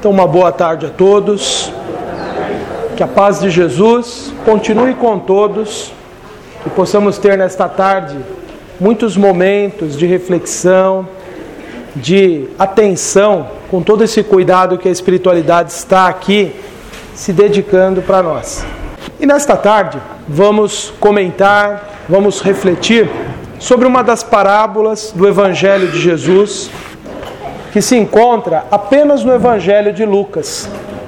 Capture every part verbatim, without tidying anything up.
Então, uma boa tarde a todos, que a paz de Jesus continue com todos, que possamos ter nesta tarde muitos momentos de reflexão, de atenção, com todo esse cuidado que a espiritualidade está aqui se dedicando para nós. E nesta tarde vamos comentar, vamos refletir sobre uma das parábolas do Evangelho de Jesus, que se encontra apenas no Evangelho de Lucas.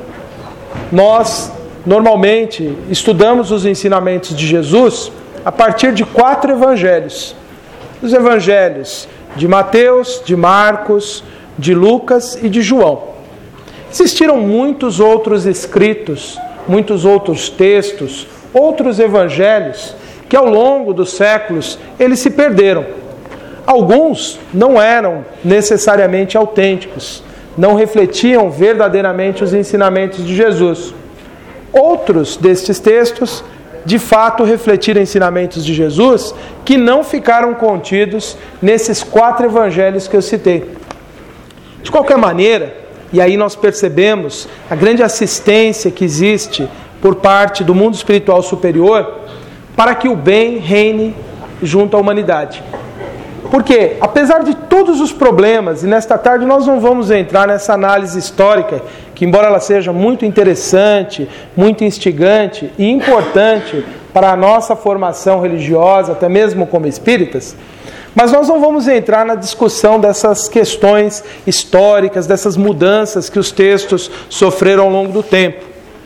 Nós, normalmente, estudamos os ensinamentos de Jesus a partir de quatro evangelhos. Os evangelhos de Mateus, de Marcos, de Lucas e de João. Existiram muitos outros escritos, muitos outros textos, outros evangelhos, que ao longo dos séculos eles se perderam. Alguns não eram necessariamente autênticos, não refletiam verdadeiramente os ensinamentos de Jesus. Outros destes textos, de fato, refletiram ensinamentos de Jesus que não ficaram contidos nesses quatro evangelhos que eu citei. De qualquer maneira, e aí nós percebemos a grande assistência que existe por parte do mundo espiritual superior para que o bem reine junto à humanidade. Porque, apesar de todos os problemas, e nesta tarde nós não vamos entrar nessa análise histórica, que embora ela seja muito interessante, muito instigante e importante para a nossa formação religiosa, até mesmo como espíritas, mas nós não vamos entrar na discussão dessas questões históricas, dessas mudanças que os textos sofreram ao longo do tempo.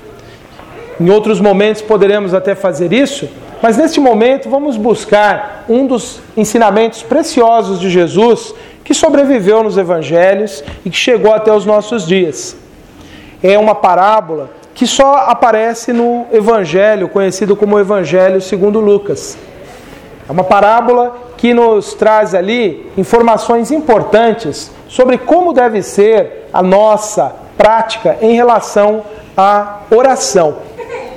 Em outros momentos poderemos até fazer isso, mas neste momento vamos buscar um dos ensinamentos preciosos de Jesus que sobreviveu nos evangelhos e que chegou até os nossos dias. É uma parábola que só aparece no evangelho conhecido como Evangelho segundo Lucas. É uma parábola que nos traz ali informações importantes sobre como deve ser a nossa prática em relação à oração.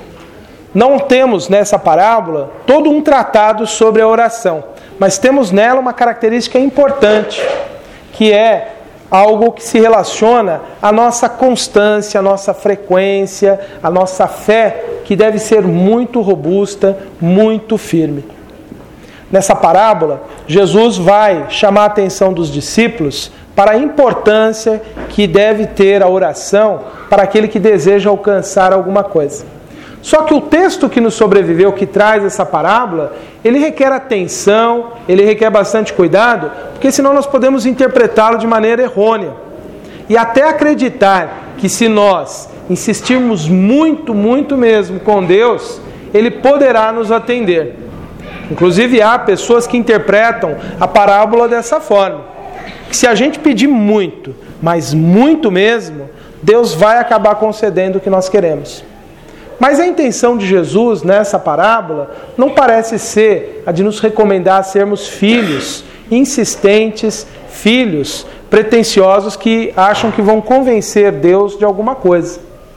Não temos nessa parábola todo um tratado sobre a oração, mas temos nela uma característica importante, que é algo que se relaciona à nossa constância, à nossa frequência, à nossa fé, que deve ser muito robusta, muito firme. Nessa parábola, Jesus vai chamar a atenção dos discípulos para a importância que deve ter a oração para aquele que deseja alcançar alguma coisa. Só que o texto que nos sobreviveu, que traz essa parábola, ele requer atenção, ele requer bastante cuidado, porque senão nós podemos interpretá-lo de maneira errônea. E até acreditar que se nós insistirmos muito, muito mesmo com Deus, Ele poderá nos atender. Inclusive há pessoas que interpretam a parábola dessa forma. Que se a gente pedir muito, mas muito mesmo, Deus vai acabar concedendo o que nós queremos. Mas a intenção de Jesus nessa parábola não parece ser a de nos recomendar sermos filhos insistentes, filhos pretensiosos que acham que vão convencer Deus de alguma coisa.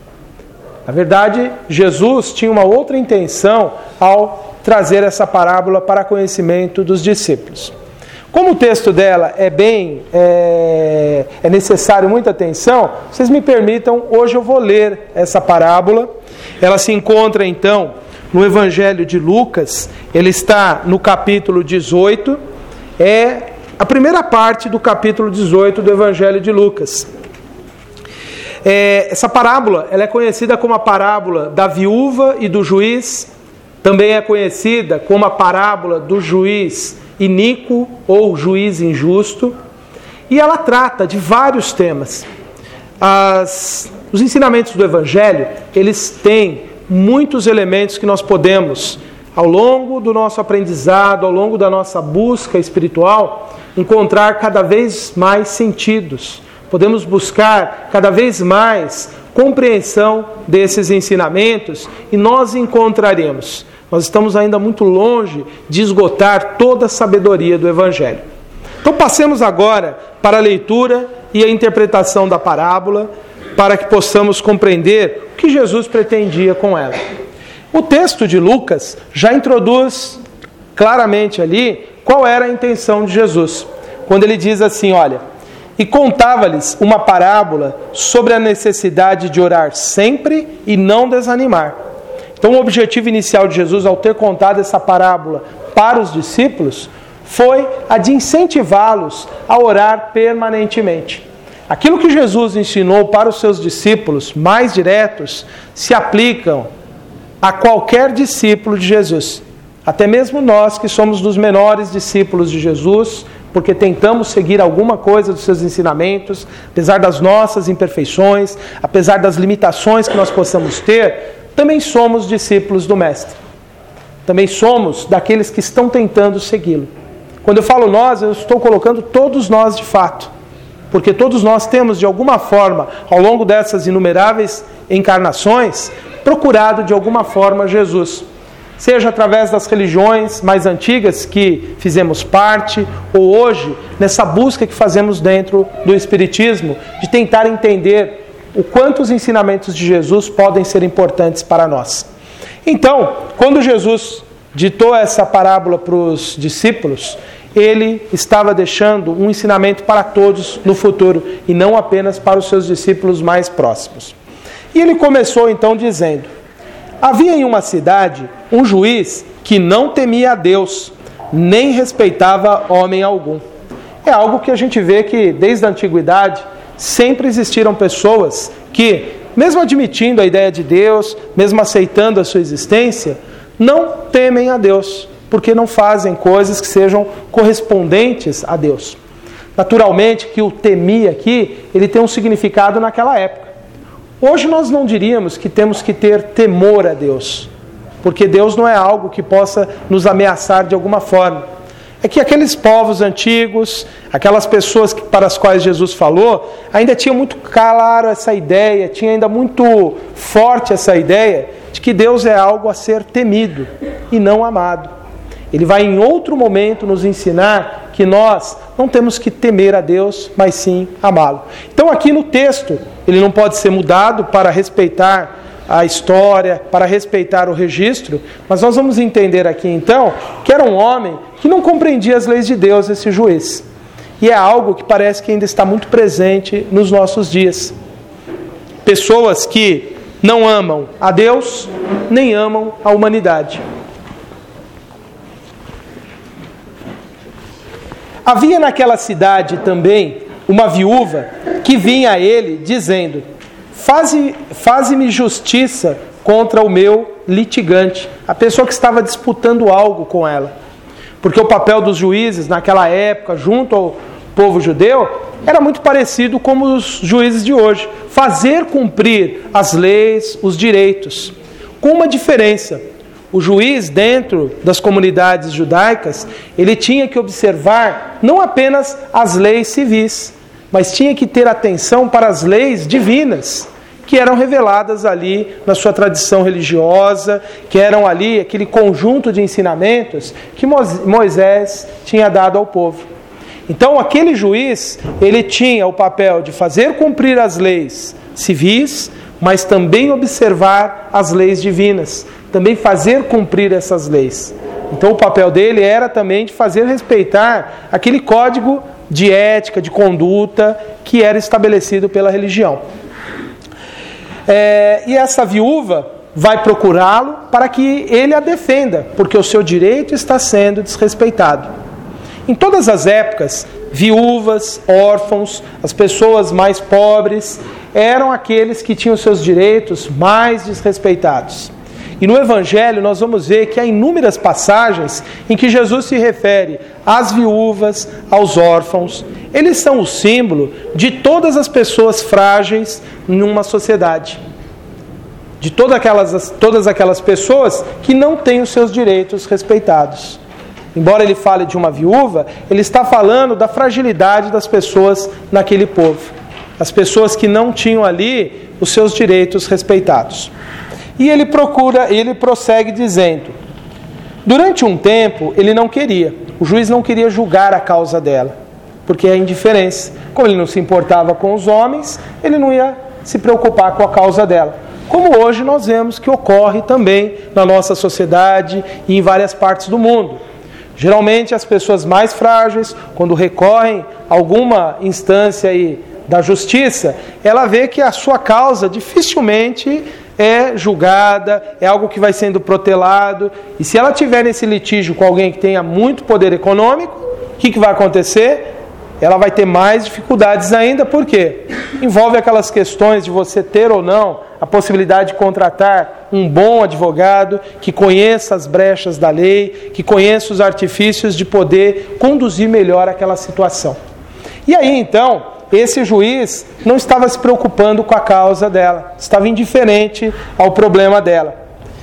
Na verdade, Jesus tinha uma outra intenção ao trazer essa parábola para conhecimento dos discípulos. Como o texto dela é bem, é, é necessário muita atenção, vocês me permitam, hoje eu vou ler essa parábola. Ela se encontra então no Evangelho de Lucas, ele está no capítulo dezoito, é a primeira parte do capítulo dezoito do Evangelho de Lucas. É, essa parábola ela é conhecida como a parábola da viúva e do juiz, também é conhecida como a parábola do juiz iníquo ou juiz injusto, e ela trata de vários temas. As, os ensinamentos do Evangelho, eles têm muitos elementos que nós podemos, ao longo do nosso aprendizado, ao longo da nossa busca espiritual, encontrar cada vez mais sentidos. Podemos buscar cada vez mais compreensão desses ensinamentos e nós encontraremos. Nós estamos ainda muito longe de esgotar toda a sabedoria do Evangelho. Então passemos agora para a leitura e a interpretação da parábola, para que possamos compreender o que Jesus pretendia com ela. O texto de Lucas já introduz claramente ali qual era a intenção de Jesus. Quando ele diz assim, olha, e contava-lhes uma parábola sobre a necessidade de orar sempre e não desanimar. Então o objetivo inicial de Jesus ao ter contado essa parábola para os discípulos foi a de incentivá-los a orar permanentemente. Aquilo que Jesus ensinou para os seus discípulos mais diretos se aplicam a qualquer discípulo de Jesus. Até mesmo nós que somos dos menores discípulos de Jesus, porque tentamos seguir alguma coisa dos seus ensinamentos, apesar das nossas imperfeições, apesar das limitações que nós possamos ter, também somos discípulos do Mestre. Também somos daqueles que estão tentando segui-lo. Quando eu falo nós, eu estou colocando todos nós de fato, porque todos nós temos, de alguma forma, ao longo dessas inumeráveis encarnações, procurado de alguma forma Jesus. Seja através das religiões mais antigas que fizemos parte, ou hoje, nessa busca que fazemos dentro do Espiritismo, de tentar entender o quanto os ensinamentos de Jesus podem ser importantes para nós. Então, quando Jesus ditou essa parábola para os discípulos, ele estava deixando um ensinamento para todos no futuro, e não apenas para os seus discípulos mais próximos. E ele começou então dizendo: havia em uma cidade um juiz que não temia a Deus, nem respeitava homem algum. É algo que a gente vê que desde a antiguidade sempre existiram pessoas que, mesmo admitindo a ideia de Deus, mesmo aceitando a sua existência, não temem a Deus, porque não fazem coisas que sejam correspondentes a Deus. Naturalmente que o temia aqui, ele tem um significado naquela época. Hoje nós não diríamos que temos que ter temor a Deus, porque Deus não é algo que possa nos ameaçar de alguma forma. É que aqueles povos antigos, aquelas pessoas que, para as quais Jesus falou, ainda tinha muito claro essa ideia, tinha ainda muito forte essa ideia de que Deus é algo a ser temido e não amado. Ele vai em outro momento nos ensinar que nós não temos que temer a Deus, mas sim amá-lo. Então aqui no texto, ele não pode ser mudado para respeitar a história, para respeitar o registro, mas nós vamos entender aqui então que era um homem que não compreendia as leis de Deus, esse juiz. E é algo que parece que ainda está muito presente nos nossos dias. Pessoas que não amam a Deus, nem amam a humanidade. Havia naquela cidade também uma viúva que vinha a ele dizendo: Faze, faze-me justiça contra o meu litigante, a pessoa que estava disputando algo com ela. Porque o papel dos juízes naquela época, junto ao povo judeu, era muito parecido com os juízes de hoje. Fazer cumprir as leis, os direitos. Com uma diferença: o juiz, dentro das comunidades judaicas, ele tinha que observar não apenas as leis civis, mas tinha que ter atenção para as leis divinas, que eram reveladas ali na sua tradição religiosa, que eram ali aquele conjunto de ensinamentos que Moisés tinha dado ao povo. Então aquele juiz, ele tinha o papel de fazer cumprir as leis civis, mas também observar as leis divinas, também fazer cumprir essas leis. Então o papel dele era também de fazer respeitar aquele código de ética, de conduta que era estabelecido pela religião. É, e essa viúva vai procurá-lo para que ele a defenda, porque o seu direito está sendo desrespeitado. Em todas as épocas, viúvas, órfãos, as pessoas mais pobres, eram aqueles que tinham seus direitos mais desrespeitados. E no Evangelho nós vamos ver que há inúmeras passagens em que Jesus se refere às viúvas, aos órfãos. Eles são o símbolo de todas as pessoas frágeis numa sociedade. De todas aquelas, todas aquelas pessoas que não têm os seus direitos respeitados. Embora ele fale de uma viúva, ele está falando da fragilidade das pessoas naquele povo. As pessoas que não tinham ali os seus direitos respeitados. E ele procura, ele prossegue dizendo: durante um tempo ele não queria, o juiz não queria julgar a causa dela, porque é a indiferença. Como ele não se importava com os homens, ele não ia se preocupar com a causa dela. Como hoje nós vemos que ocorre também na nossa sociedade e em várias partes do mundo. Geralmente as pessoas mais frágeis, quando recorrem a alguma instância aí da justiça, ela vê que a sua causa dificilmente é julgada, é algo que vai sendo protelado, e se ela tiver nesse litígio com alguém que tenha muito poder econômico, o que, que vai acontecer? Ela vai ter mais dificuldades ainda, por quê? Envolve aquelas questões de você ter ou não a possibilidade de contratar um bom advogado que conheça as brechas da lei, que conheça os artifícios de poder conduzir melhor aquela situação. E aí então, esse juiz não estava se preocupando com a causa dela, estava indiferente ao problema dela.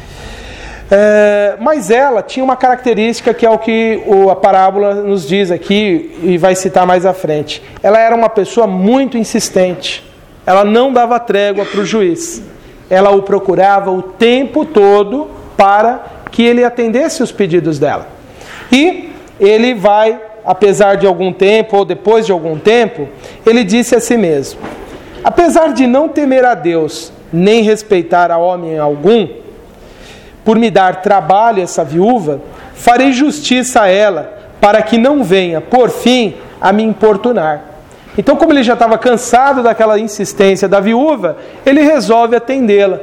É, mas ela tinha uma característica que é o que a parábola nos diz aqui e vai citar mais à frente. Ela era uma pessoa muito insistente, ela não dava trégua para o juiz, ela o procurava o tempo todo para que ele atendesse os pedidos dela. E ele vai, apesar de algum tempo, ou depois de algum tempo, ele disse a si mesmo: apesar de não temer a Deus, nem respeitar a homem algum, por me dar trabalho essa viúva, farei justiça a ela, para que não venha, por fim, a me importunar. Então, como ele já estava cansado daquela insistência da viúva, ele resolve atendê-la.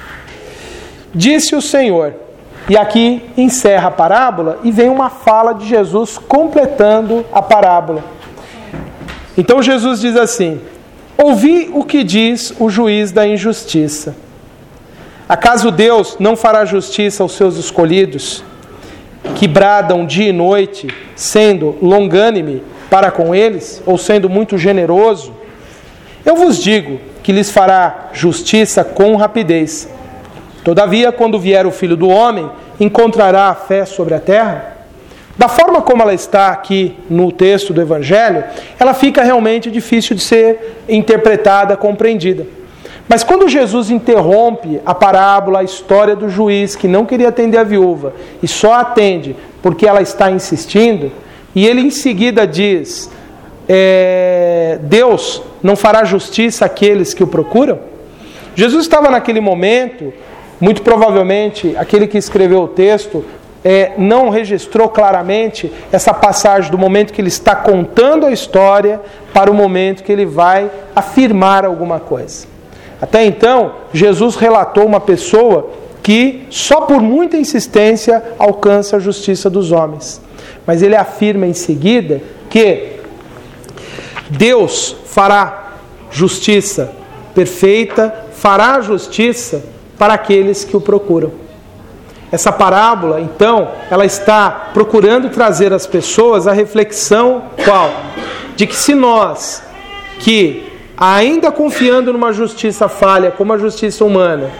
Disse o Senhor, e aqui encerra a parábola e vem uma fala de Jesus completando a parábola. Então Jesus diz assim: ouvi o que diz o juiz da injustiça. Acaso Deus não fará justiça aos seus escolhidos, que bradam dia e noite, sendo longânime para com eles, ou sendo muito generoso? Eu vos digo que lhes fará justiça com rapidez. Todavia, quando vier o Filho do Homem, encontrará a fé sobre a terra? Da forma como ela está aqui no texto do Evangelho, ela fica realmente difícil de ser interpretada, compreendida. Mas quando Jesus interrompe a parábola, a história do juiz que não queria atender a viúva e só atende porque ela está insistindo, e ele em seguida diz: é, Deus não fará justiça àqueles que o procuram? Jesus estava naquele momento, muito provavelmente aquele que escreveu o texto é, não registrou claramente essa passagem do momento que ele está contando a história para o momento que ele vai afirmar alguma coisa. Até então, Jesus relatou uma pessoa que só por muita insistência alcança a justiça dos homens. Mas ele afirma em seguida que Deus fará justiça perfeita, fará justiça para aqueles que o procuram. Essa parábola, então, ela está procurando trazer às pessoas a reflexão qual? De que se nós, que ainda confiando numa justiça falha, como a justiça humana,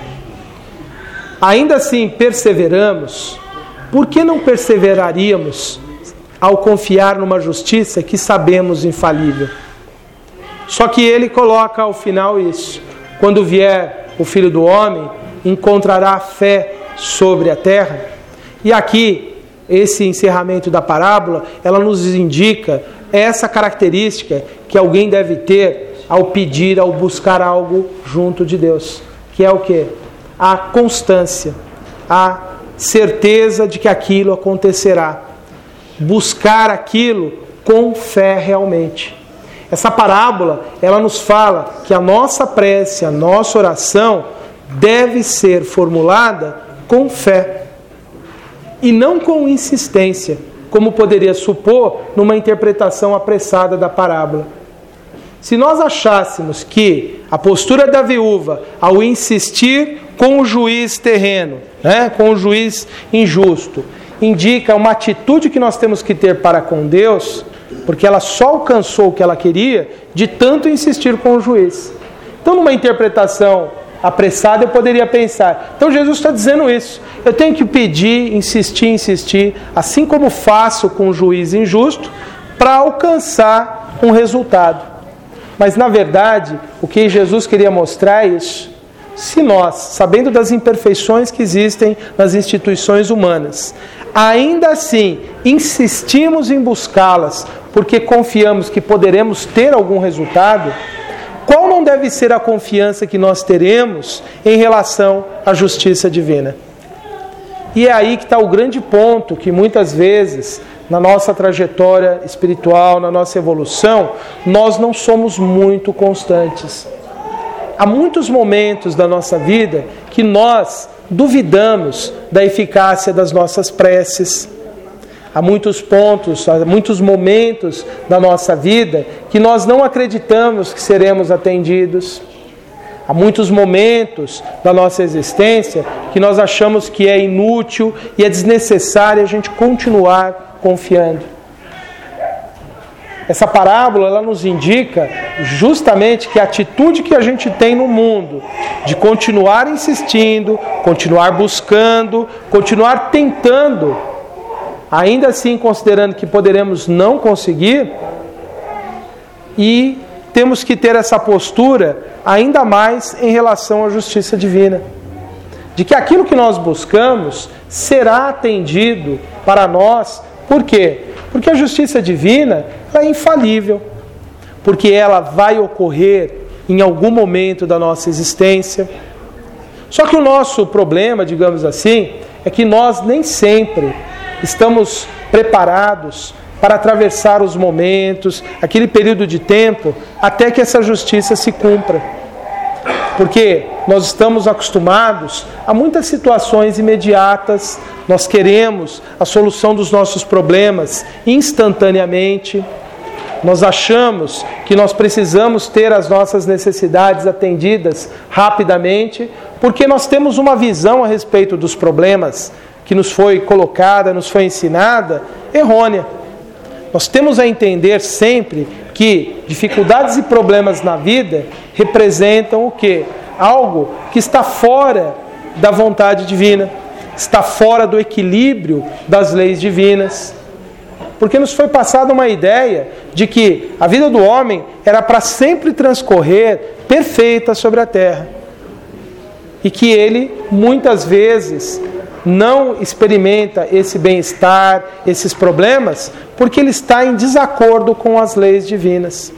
ainda assim perseveramos, por que não perseveraríamos ao confiar numa justiça que sabemos infalível? Só que ele coloca ao final isso: quando vier o Filho do Homem, encontrará fé sobre a terra. E aqui, esse encerramento da parábola, ela nos indica essa característica que alguém deve ter ao pedir, ao buscar algo junto de Deus, que é o quê? A constância, a certeza de que aquilo acontecerá. Buscar aquilo com fé realmente. Essa parábola, ela nos fala que a nossa prece, a nossa oração deve ser formulada com fé e não com insistência, como poderia supor numa interpretação apressada da parábola. Se nós achássemos que a postura da viúva, ao insistir com o juiz terreno, né, com o juiz injusto, indica uma atitude que nós temos que ter para com Deus, porque ela só alcançou o que ela queria de tanto insistir com o juiz. Então, numa interpretação apressada, eu poderia pensar: então Jesus está dizendo isso, eu tenho que pedir, insistir, insistir, assim como faço com o juiz injusto, para alcançar um resultado. Mas, na verdade, o que Jesus queria mostrar é isso. Se nós, sabendo das imperfeições que existem nas instituições humanas, ainda assim insistimos em buscá-las porque confiamos que poderemos ter algum resultado, qual não deve ser a confiança que nós teremos em relação à justiça divina? E é aí que está o grande ponto que muitas vezes na nossa trajetória espiritual, na nossa evolução, nós não somos muito constantes. Há muitos momentos da nossa vida que nós duvidamos da eficácia das nossas preces. Há muitos pontos, há muitos momentos da nossa vida que nós não acreditamos que seremos atendidos. Há muitos momentos da nossa existência que nós achamos que é inútil e é desnecessário a gente continuar confiando. Essa parábola ela nos indica justamente que a atitude que a gente tem no mundo de continuar insistindo, continuar buscando, continuar tentando, ainda assim considerando que poderemos não conseguir, e temos que ter essa postura ainda mais em relação à justiça divina. De que aquilo que nós buscamos será atendido para nós. Por quê? Porque a justiça divina é infalível. Porque ela vai ocorrer em algum momento da nossa existência. Só que o nosso problema, digamos assim, é que nós nem sempre estamos preparados para atravessar os momentos, aquele período de tempo, até que essa justiça se cumpra. Porque nós estamos acostumados a muitas situações imediatas, nós queremos a solução dos nossos problemas instantaneamente, nós achamos que nós precisamos ter as nossas necessidades atendidas rapidamente, porque nós temos uma visão a respeito dos problemas que nos foi colocada, nos foi ensinada, errônea. Nós temos a entender sempre que dificuldades e problemas na vida representam o quê? Algo que está fora da vontade divina, está fora do equilíbrio das leis divinas. Porque nos foi passada uma ideia de que a vida do homem era para sempre transcorrer perfeita sobre a terra. E que ele, muitas vezes, não experimenta esse bem-estar, esses problemas, porque ele está em desacordo com as leis divinas.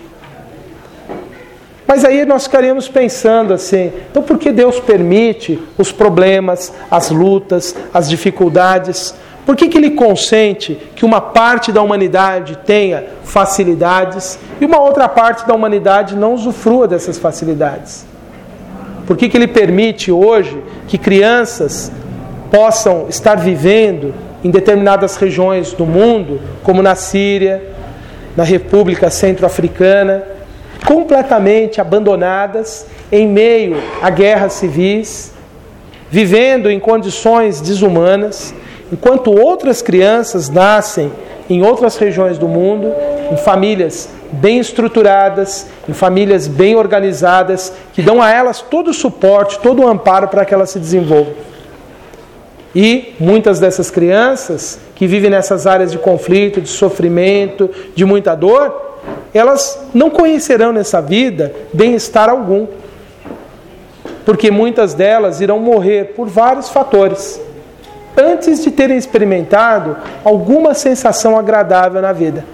Mas aí nós ficaríamos pensando assim, então por que Deus permite os problemas, as lutas, as dificuldades? Por que que Ele consente que uma parte da humanidade tenha facilidades e uma outra parte da humanidade não usufrua dessas facilidades? Por que que Ele permite hoje que crianças possam estar vivendo em determinadas regiões do mundo, como na Síria, na República Centro-Africana, completamente abandonadas em meio a guerras civis, vivendo em condições desumanas, enquanto outras crianças nascem em outras regiões do mundo, em famílias bem estruturadas, em famílias bem organizadas, que dão a elas todo o suporte, todo o amparo para que elas se desenvolvam. E muitas dessas crianças que vivem nessas áreas de conflito, de sofrimento, de muita dor, elas não conhecerão nessa vida bem-estar algum. Porque muitas delas irão morrer por vários fatores, antes de terem experimentado alguma sensação agradável na vida.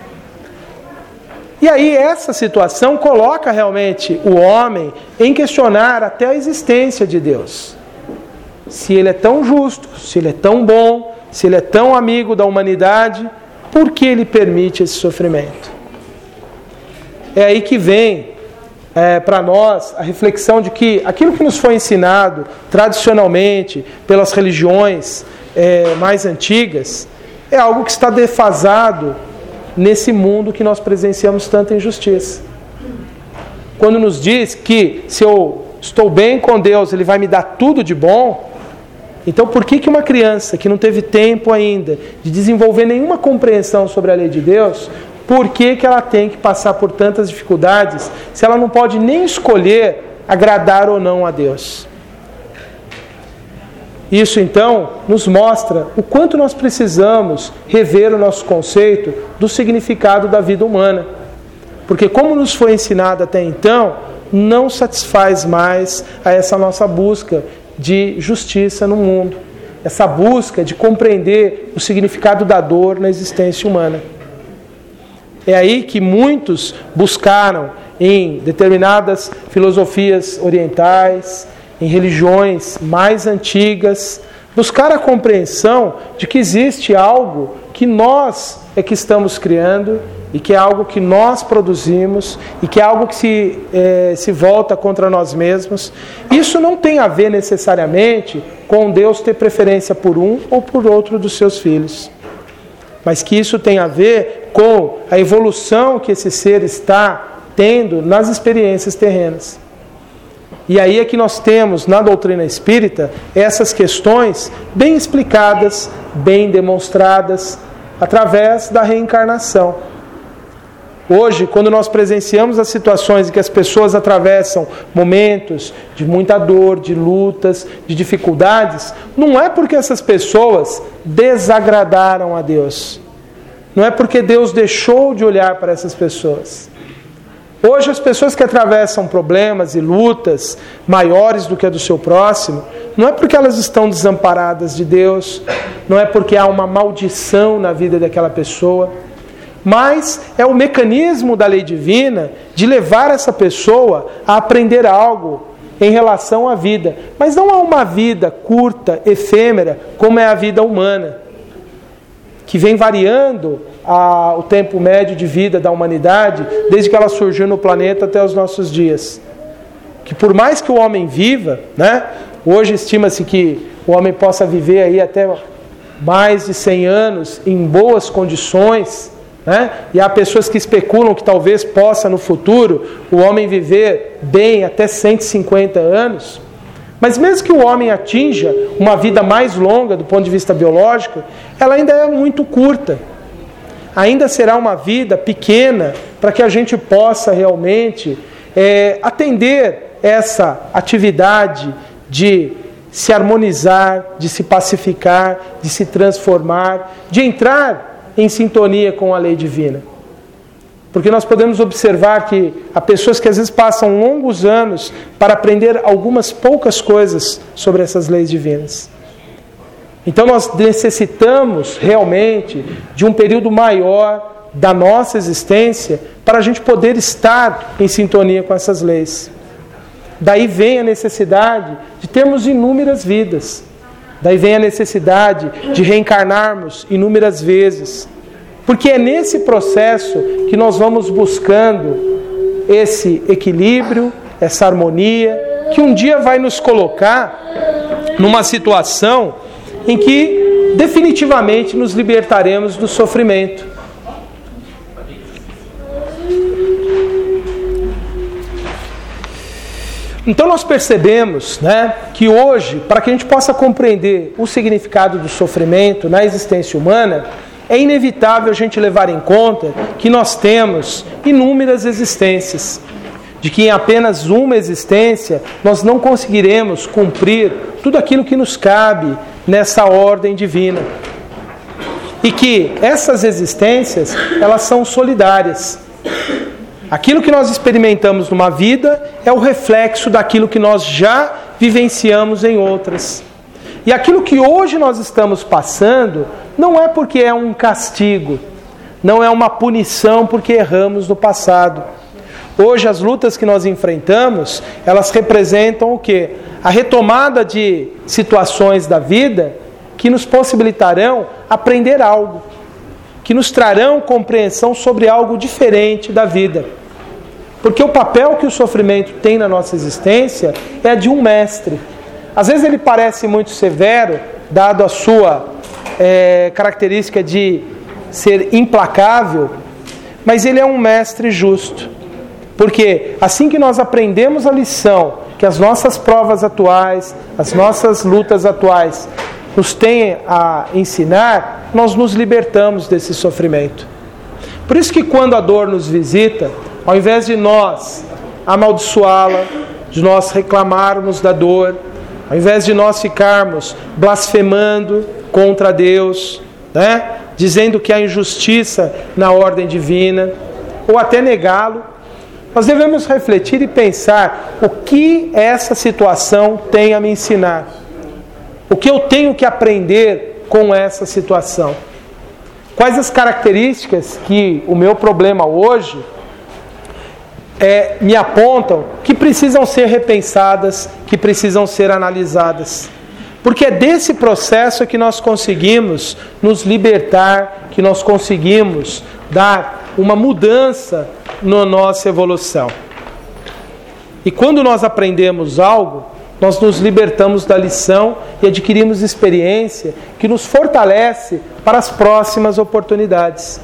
E aí essa situação coloca realmente o homem em questionar até a existência de Deus. Se Ele é tão justo, se Ele é tão bom, se Ele é tão amigo da humanidade, por que Ele permite esse sofrimento? É aí que vem é, para nós a reflexão de que aquilo que nos foi ensinado tradicionalmente pelas religiões é, mais antigas é algo que está defasado nesse mundo que nós presenciamos tanta injustiça. Quando nos diz que se eu estou bem com Deus, Ele vai me dar tudo de bom, então por que que uma criança que não teve tempo ainda de desenvolver nenhuma compreensão sobre a lei de Deus, por que que ela tem que passar por tantas dificuldades se ela não pode nem escolher agradar ou não a Deus? Isso então nos mostra o quanto nós precisamos rever o nosso conceito do significado da vida humana. Porque como nos foi ensinado até então, não satisfaz mais a essa nossa busca de justiça no mundo. Essa busca de compreender o significado da dor na existência humana. É aí que muitos buscaram em determinadas filosofias orientais, em religiões mais antigas, buscar a compreensão de que existe algo que nós é que estamos criando e que é algo que nós produzimos e que é algo que se, é, se volta contra nós mesmos. Isso não tem a ver necessariamente com Deus ter preferência por um ou por outro dos seus filhos, mas que isso tem a ver com a evolução que esse ser está tendo nas experiências terrenas. E aí é que nós temos na doutrina espírita essas questões bem explicadas, bem demonstradas, através da reencarnação. Hoje, quando nós presenciamos as situações em que as pessoas atravessam momentos de muita dor, de lutas, de dificuldades, não é porque essas pessoas desagradaram a Deus. Não é porque Deus deixou de olhar para essas pessoas. Hoje, as pessoas que atravessam problemas e lutas maiores do que a do seu próximo, não é porque elas estão desamparadas de Deus, não é porque há uma maldição na vida daquela pessoa, mas é o mecanismo da lei divina de levar essa pessoa a aprender algo em relação à vida. Mas não é uma vida curta, efêmera, como é a vida humana, que vem variando a, o tempo médio de vida da humanidade, desde que ela surgiu no planeta até os nossos dias. Que por mais que o homem viva, né, hoje estima-se que o homem possa viver aí até mais de cem anos em boas condições, né? E há pessoas que especulam que talvez possa no futuro o homem viver bem até cento e cinquenta anos. Mas mesmo que o homem atinja uma vida mais longa do ponto de vista biológico, ela ainda é muito curta. Ainda será uma vida pequena para que a gente possa realmente é, atender essa atividade de se harmonizar, de se pacificar, de se transformar, de entrar em sintonia com a lei divina. Porque nós podemos observar que há pessoas que às vezes passam longos anos para aprender algumas poucas coisas sobre essas leis divinas. Então nós necessitamos realmente de um período maior da nossa existência para a gente poder estar em sintonia com essas leis. Daí vem a necessidade de termos inúmeras vidas. Daí vem a necessidade de reencarnarmos inúmeras vezes. Porque é nesse processo que nós vamos buscando esse equilíbrio, essa harmonia, que um dia vai nos colocar numa situação em que definitivamente nos libertaremos do sofrimento. Então nós percebemos, né, que hoje, para que a gente possa compreender o significado do sofrimento na existência humana, é inevitável a gente levar em conta que nós temos inúmeras existências, de que em apenas uma existência nós não conseguiremos cumprir tudo aquilo que nos cabe nessa ordem divina. E que essas existências, elas são solidárias. Aquilo que nós experimentamos numa vida é o reflexo daquilo que nós já vivenciamos em outras. E aquilo que hoje nós estamos passando não é porque é um castigo, não é uma punição porque erramos no passado. Hoje as lutas que nós enfrentamos, elas representam o quê? A retomada de situações da vida que nos possibilitarão aprender algo, que nos trarão compreensão sobre algo diferente da vida. Porque o papel que o sofrimento tem na nossa existência é de um mestre. Às vezes ele parece muito severo, dado a sua é, característica de ser implacável, mas ele é um mestre justo. Porque assim que nós aprendemos a lição que as nossas provas atuais, as nossas lutas atuais nos têm a ensinar, nós nos libertamos desse sofrimento. Por isso que quando a dor nos visita, ao invés de nós amaldiçoá-la, de nós reclamarmos da dor, ao invés de nós ficarmos blasfemando contra Deus, né, dizendo que há injustiça na ordem divina, ou até negá-lo, nós devemos refletir e pensar o que essa situação tem a me ensinar. O que eu tenho que aprender com essa situação? Quais as características que o meu problema hoje é, me apontam que precisam ser repensadas, que precisam ser analisadas? Porque é desse processo que nós conseguimos nos libertar, que nós conseguimos dar uma mudança na nossa evolução. E quando nós aprendemos algo, nós nos libertamos da lição e adquirimos experiência que nos fortalece para as próximas oportunidades.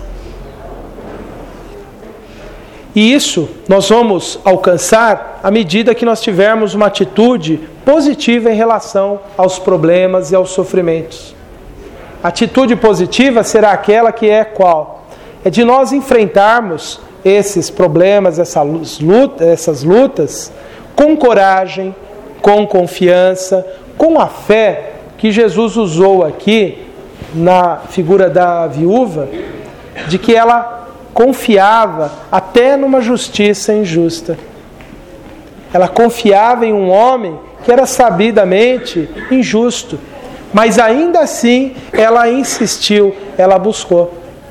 E isso nós vamos alcançar à medida que nós tivermos uma atitude positiva em relação aos problemas e aos sofrimentos. A atitude positiva será aquela que é qual? É de nós enfrentarmos esses problemas, essas lutas, essas lutas com coragem, com confiança, com a fé que Jesus usou aqui na figura da viúva, de que ela confiava até numa justiça injusta. Ela confiava em um homem que era sabidamente injusto, mas ainda assim ela insistiu, ela buscou.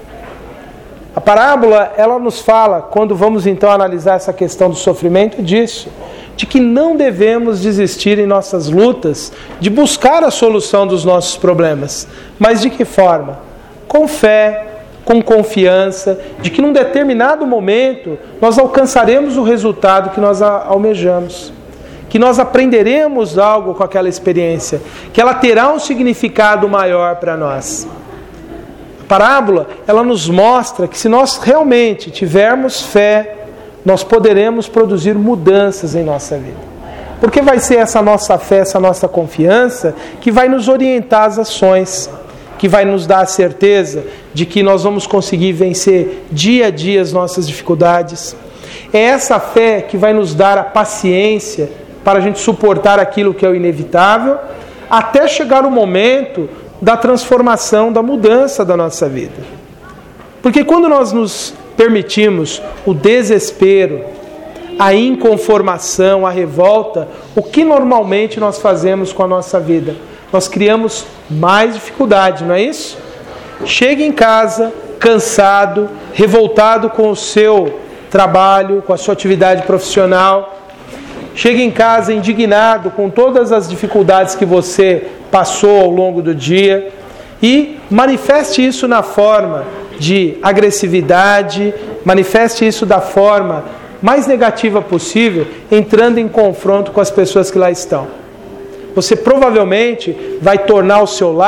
A parábola, ela nos fala, quando vamos então analisar essa questão do sofrimento, disso, de que não devemos desistir em nossas lutas de buscar a solução dos nossos problemas. Mas de que forma? Com fé, com confiança, de que num determinado momento nós alcançaremos o resultado que nós almejamos, que nós aprenderemos algo com aquela experiência, que ela terá um significado maior para nós. A parábola, ela nos mostra que se nós realmente tivermos fé, nós poderemos produzir mudanças em nossa vida. Porque vai ser essa nossa fé, essa nossa confiança, que vai nos orientar as ações, que vai nos dar a certeza de que nós vamos conseguir vencer dia a dia as nossas dificuldades. É essa fé que vai nos dar a paciência para a gente suportar aquilo que é o inevitável, até chegar o momento da transformação, da mudança da nossa vida. Porque quando nós nos permitimos o desespero, a inconformação, a revolta, o que normalmente nós fazemos com a nossa vida? Nós criamos mais dificuldade, não é isso? Chega em casa cansado, revoltado com o seu trabalho, com a sua atividade profissional. Chega em casa indignado com todas as dificuldades que você passou ao longo do dia e manifeste isso na forma de agressividade, manifeste isso da forma mais negativa possível, entrando em confronto com as pessoas que lá estão. Você provavelmente vai tornar o seu lar